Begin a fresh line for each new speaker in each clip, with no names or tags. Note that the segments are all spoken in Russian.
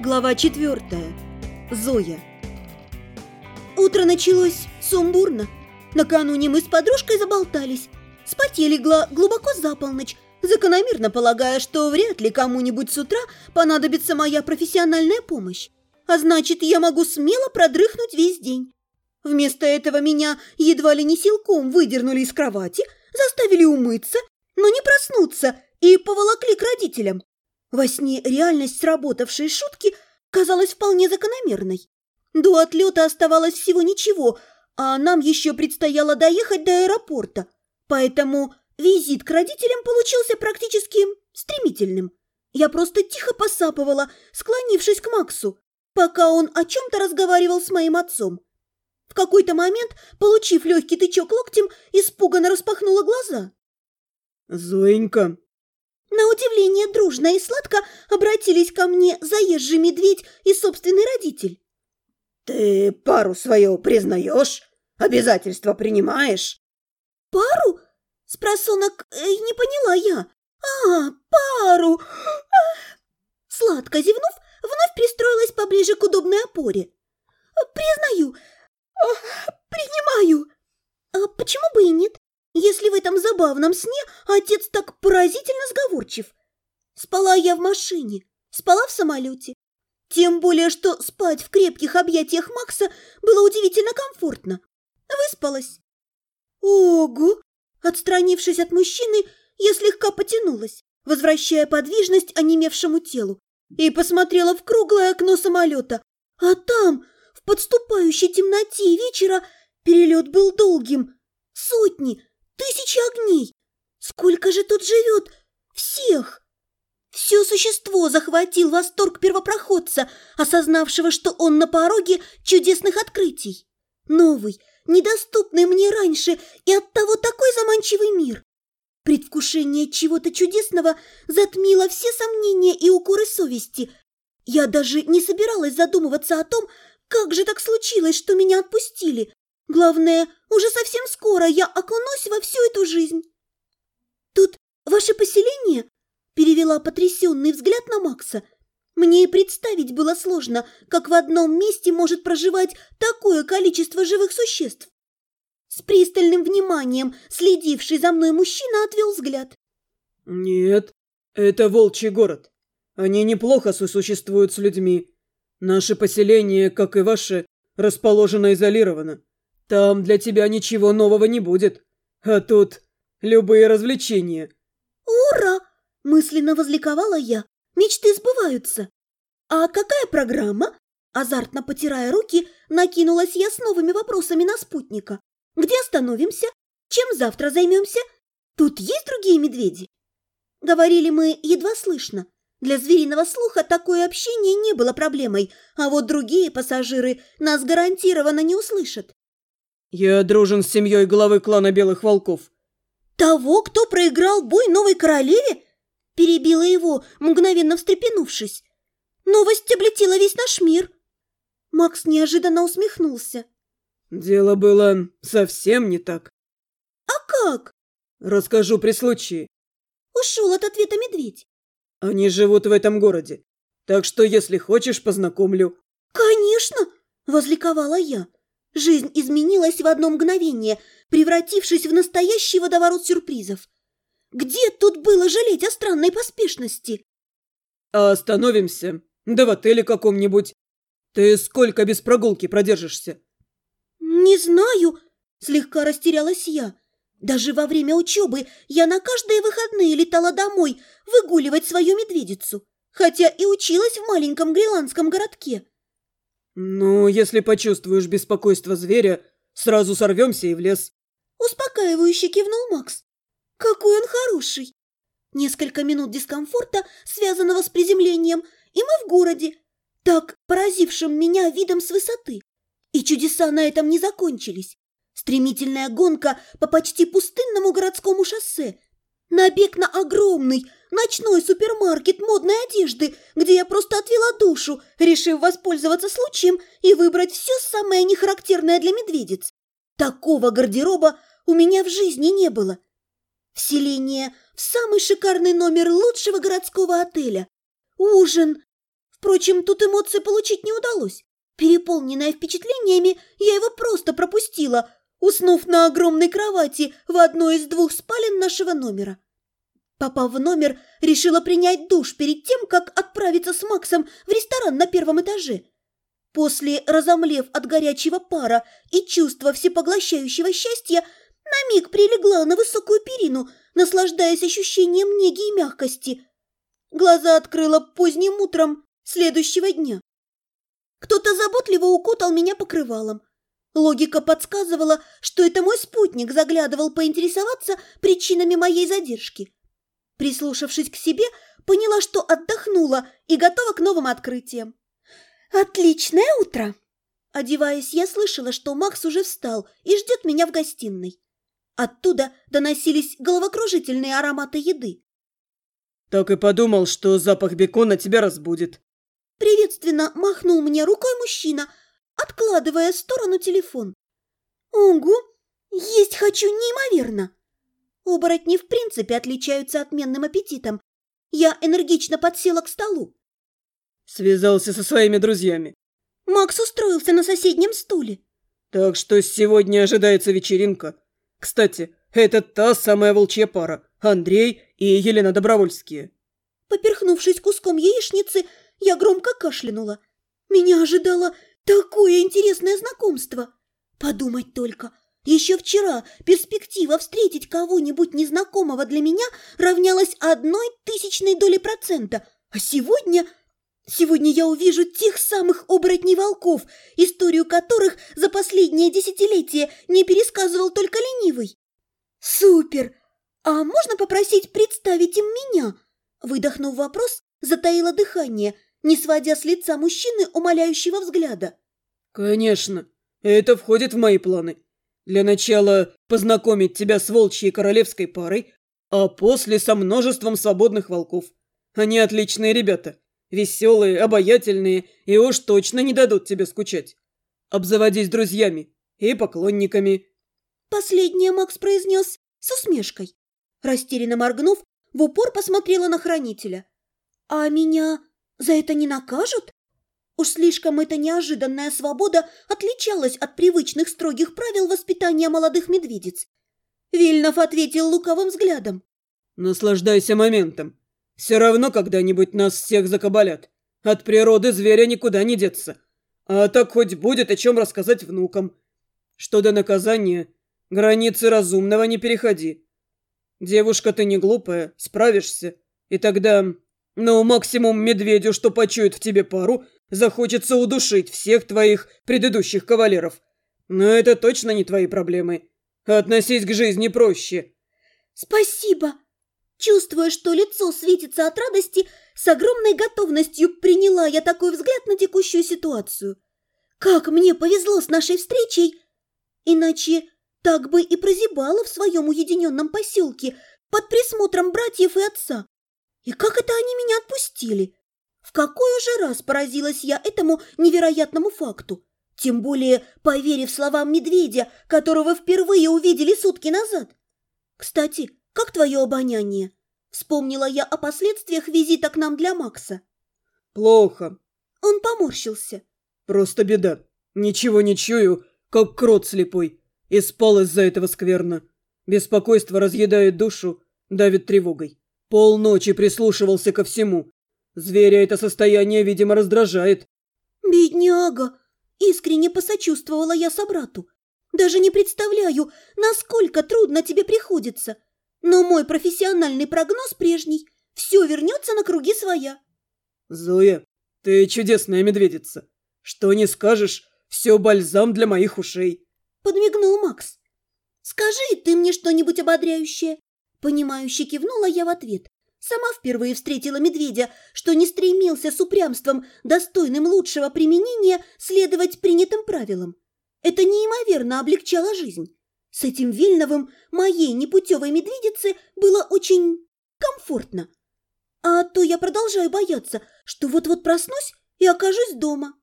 Глава 4. Зоя. Утро началось сумбурно. Накануне мы с подружкой заболтались. Спать я легла глубоко за полночь, закономерно полагая, что вряд ли кому-нибудь с утра понадобится моя профессиональная помощь. А значит, я могу смело продрыхнуть весь день. Вместо этого меня едва ли не силком выдернули из кровати, заставили умыться, но не проснуться, и поволокли к родителям. Во сне реальность сработавшей шутки казалась вполне закономерной. До отлета оставалось всего ничего, а нам еще предстояло доехать до аэропорта. Поэтому визит к родителям получился практически стремительным. Я просто тихо посапывала, склонившись к Максу, пока он о чем-то разговаривал с моим отцом. В какой-то момент, получив легкий тычок локтем, испуганно распахнула глаза.
«Зоенька!»
На удивление дружно и сладко обратились ко мне заезжий медведь и собственный родитель.
«Ты пару свою признаешь? Обязательства принимаешь?»
«Пару?» – спросонок не поняла я. Пару!» Сладко зевнув, вновь пристроилась поближе к удобной опоре. «Признаю, принимаю. А почему бы и нет? Если в этом забавном сне отец так поразительно сговорчив. Спала я в машине, спала в самолете. Тем более, что спать в крепких объятиях Макса было удивительно комфортно. Выспалась. Ого! Отстранившись от мужчины, я слегка потянулась, возвращая подвижность онемевшему телу, и посмотрела в круглое окно самолета. А там, в подступающей темноте вечера, перелет был долгим. Сотни, тысячи огней. Сколько же тут живет всех! Все существо захватил восторг первопроходца, осознавшего, что он на пороге чудесных открытий. Новый, недоступный мне раньше и оттого такой заманчивый мир. Предвкушение чего-то чудесного затмило все сомнения и укоры совести. Я даже не собиралась задумываться о том, как же так случилось, что меня отпустили. Главное, уже совсем скоро я окунусь во всю эту жизнь. «Тут ваше поселение?» – перевела потрясенный взгляд на Макса. Мне и представить было сложно, как в одном месте может проживать такое количество живых существ. С пристальным вниманием следивший за мной мужчина отвел взгляд.
«Нет, это волчий город. Они неплохо сосуществуют с людьми. Наше поселение, как и ваше, расположено изолированно. Там для тебя ничего нового не будет. А тут любые развлечения».
«Ура!» – мысленно возликовала я. Мечты сбываются. «А какая программа?» Азартно потирая руки, накинулась я с новыми вопросами на спутника. «Где остановимся? Чем завтра займемся? Тут есть другие медведи?» Говорили мы едва слышно. Для звериного слуха такое общение не было проблемой, а вот другие пассажиры нас гарантированно не услышат.
«Я дружен с семьей главы клана Белых Волков».
«Того, кто проиграл бой новой королеве?» Перебила его, мгновенно встрепенувшись. «Новость облетела весь наш мир». Макс неожиданно усмехнулся.
«Дело было совсем не так».
«А как?»
«Расскажу при случае».
Ушел от ответа медведь.
«Они живут в этом городе, так что, если хочешь, познакомлю».
«Конечно!» – возликовала я. Жизнь изменилась в одно мгновение, превратившись в настоящий водоворот сюрпризов. Где тут было жалеть о странной поспешности?
«А остановимся? Да в отеле каком-нибудь. Ты сколько без прогулки продержишься?»
«Не знаю», – слегка растерялась я. Даже во время учебы я на каждые выходные летала домой выгуливать свою медведицу, хотя и училась в маленьком гренландском городке.
«Ну, если почувствуешь беспокойство зверя, сразу сорвемся и в лес».
Успокаивающе кивнул Макс. Какой он хороший. Несколько минут дискомфорта, связанного с приземлением, и мы в городе, так поразившим меня видом с высоты. И чудеса на этом не закончились. Стремительная гонка по почти пустынному городскому шоссе. Набег на огромный ночной супермаркет модной одежды, где я просто отвела душу, решив воспользоваться случаем и выбрать все самое нехарактерное для медведиц. Такого гардероба у меня в жизни не было. Вселение в самый шикарный номер лучшего городского отеля. Ужин Впрочем, тут эмоции получить не удалось. Переполненная впечатлениями, я его просто пропустила, уснув на огромной кровати в одной из 2 спален нашего номера. Попав в номер, решила принять душ перед тем, как отправиться с Максом в ресторан на 1-м этаже. После, разомлев от горячего пара и чувства всепоглощающего счастья, на миг прилегла на высокую перину, наслаждаясь ощущением неги и мягкости. Глаза открыла поздним утром следующего дня. Кто-то заботливо укутал меня покрывалом. Логика подсказывала, что это мой спутник заглядывал поинтересоваться причинами моей задержки. Прислушавшись к себе, поняла, что отдохнула и готова к новым открытиям. «Отличное утро!» Одеваясь, я слышала, что Макс уже встал и ждет меня в гостиной. Оттуда доносились головокружительные ароматы еды.
Так и подумал, что запах бекона тебя разбудит.
Приветственно махнул мне рукой мужчина, откладывая в сторону телефон. «Ого! Есть хочу неимоверно!» Оборотни в принципе отличаются отменным аппетитом. Я энергично подсела к столу.
Связался со своими друзьями.
Макс устроился на соседнем стуле.
Так что сегодня ожидается вечеринка. Кстати, это та самая волчья пара. Андрей и Елена Добровольские.
Поперхнувшись куском яичницы, я громко кашлянула. Меня ожидало такое интересное знакомство. Подумать только. Еще вчера перспектива встретить кого-нибудь незнакомого для меня равнялась 0,01%, а сегодня я увижу тех самых оборотней-волков, историю которых за последнее десятилетие не пересказывал только ленивый. Супер! А можно попросить представить им меня? Выдохнув вопрос, затаила дыхание, не сводя с лица мужчины умоляющего взгляда.
Конечно, это входит в мои планы. Для начала познакомить тебя с волчьей королевской парой, а после со множеством свободных волков. Они отличные ребята, веселые, обаятельные и уж точно не дадут тебе скучать. Обзаводись друзьями и поклонниками.
Последнее Макс произнес с усмешкой. Растерянно моргнув, в упор посмотрела на хранителя. «А меня за это не накажут?» Уж слишком эта неожиданная свобода отличалась от привычных строгих правил воспитания молодых медведиц. Вильнов ответил лукавым взглядом.
Наслаждайся моментом. Все равно когда-нибудь нас всех закабалят. От природы зверя никуда не деться. А так хоть будет о чем рассказать внукам. Что до наказания, границы разумного не переходи. Девушка, ты не глупая, справишься. И тогда, максимум медведю, что почует в тебе пару, захочется удушить всех твоих предыдущих кавалеров. Но это точно не твои проблемы. Относись к жизни проще.
«Спасибо!» Чувствуя, что лицо светится от радости, с огромной готовностью приняла я такой взгляд на текущую ситуацию. Как мне повезло с нашей встречей! Иначе так бы и прозябала в своем уединенном поселке под присмотром братьев и отца. И как это они меня отпустили? В какой уже раз поразилась я этому невероятному факту? Тем более поверив словам медведя, которого впервые увидели сутки назад. Кстати, как твое обоняние? Вспомнила я о последствиях визита к нам для Макса.
Плохо.
Он поморщился.
Просто беда. Ничего не чую, как крот слепой. И спал из-за этого скверно. Беспокойство разъедает душу, давит тревогой. Полночи прислушивался ко всему. Зверя это состояние, видимо, раздражает.
Бедняга! Искренне посочувствовала я собрату. Даже не представляю, насколько трудно тебе приходится. Но мой профессиональный прогноз прежний. Все вернется на круги своя.
Зоя, ты чудесная медведица. Что не скажешь, все бальзам для моих ушей.
Подмигнул Макс. Скажи ты мне что-нибудь ободряющее. Понимающе кивнула я в ответ. Сама впервые встретила медведя, что не стремился с упрямством, достойным лучшего применения, следовать принятым правилам. Это неимоверно облегчало жизнь. С этим Вильновым, моей непутевой медведице, было очень комфортно. А то я продолжаю бояться, что вот-вот проснусь и окажусь дома.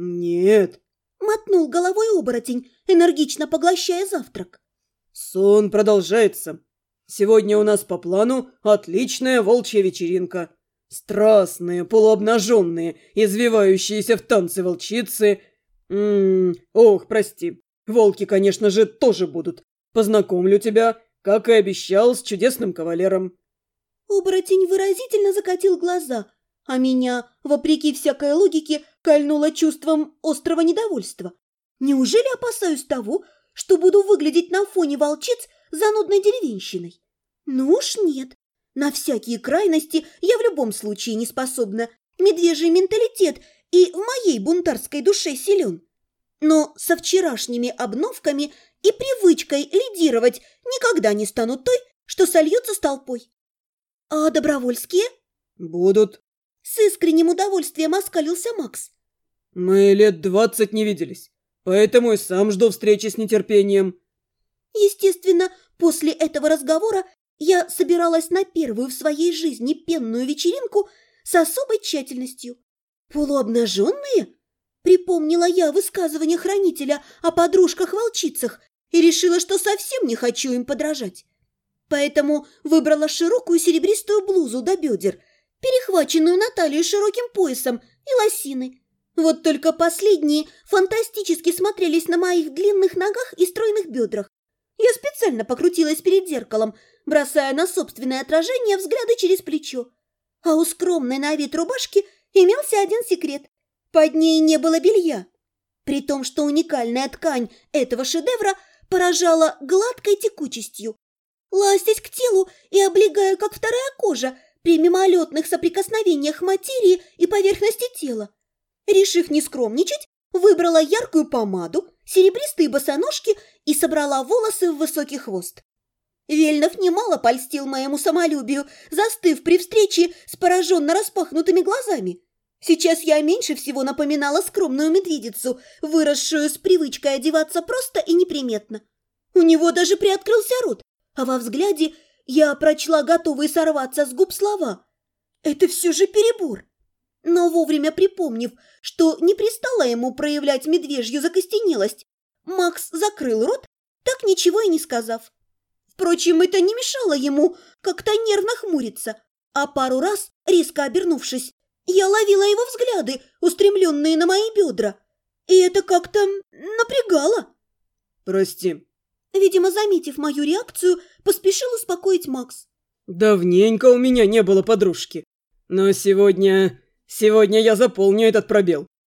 Нет.
Мотнул головой оборотень, энергично поглощая завтрак.
Сон продолжается. Сегодня у нас по плану отличная волчья вечеринка. Страстные, полуобнаженные, извивающиеся в танце волчицы. Ох, прости. Волки, конечно же, тоже будут. Познакомлю тебя, как и обещал, с чудесным кавалером.
Оборотень выразительно закатил глаза, а меня, вопреки всякой логике, кольнуло чувством острого недовольства. Неужели опасаюсь того, что буду выглядеть на фоне волчиц занудной деревенщиной? Ну уж нет. На всякие крайности я в любом случае не способна. Медвежий менталитет и в моей бунтарской душе силен. Но со вчерашними обновками и привычкой лидировать никогда не стану той, что сольется с толпой. А добровольские?
Будут.
С искренним удовольствием оскалился Макс.
Мы лет 20 не виделись, поэтому и сам жду встречи с нетерпением.
Естественно, после этого разговора я собиралась на первую в своей жизни пенную вечеринку с особой тщательностью. «Полуобнаженные?» – припомнила я высказывание хранителя о подружках-волчицах и решила, что совсем не хочу им подражать. Поэтому выбрала широкую серебристую блузу до бедер, перехваченную на талию широким поясом и лосины. Вот только последние фантастически смотрелись на моих длинных ногах и стройных бедрах. Я специально покрутилась перед зеркалом, бросая на собственное отражение взгляды через плечо. А у скромной на вид рубашки имелся один секрет. Под ней не было белья. При том, что уникальная ткань этого шедевра поражала гладкой текучестью. Ластясь к телу и облегая, как вторая кожа, при мимолетных соприкосновениях материи и поверхности тела. Решив не скромничать, выбрала яркую помаду, серебристые босоножки и собрала волосы в высокий хвост. Вельнов немало польстил моему самолюбию, застыв при встрече с пораженно распахнутыми глазами. Сейчас я меньше всего напоминала скромную медведицу, выросшую с привычкой одеваться просто и неприметно. У него даже приоткрылся рот, а во взгляде я прочла готовые сорваться с губ слова. Это все же перебор. Но вовремя припомнив, что не пристало ему проявлять медвежью закостенелость, Макс закрыл рот, так ничего и не сказав. Впрочем, это не мешало ему как-то нервно хмуриться, а пару раз, резко обернувшись, я ловила его взгляды, устремленные на мои бедра, и это как-то напрягало.
Прости.
Видимо, заметив мою реакцию, поспешил успокоить Макс.
Давненько у меня не было подружки, но сегодня я заполню этот пробел.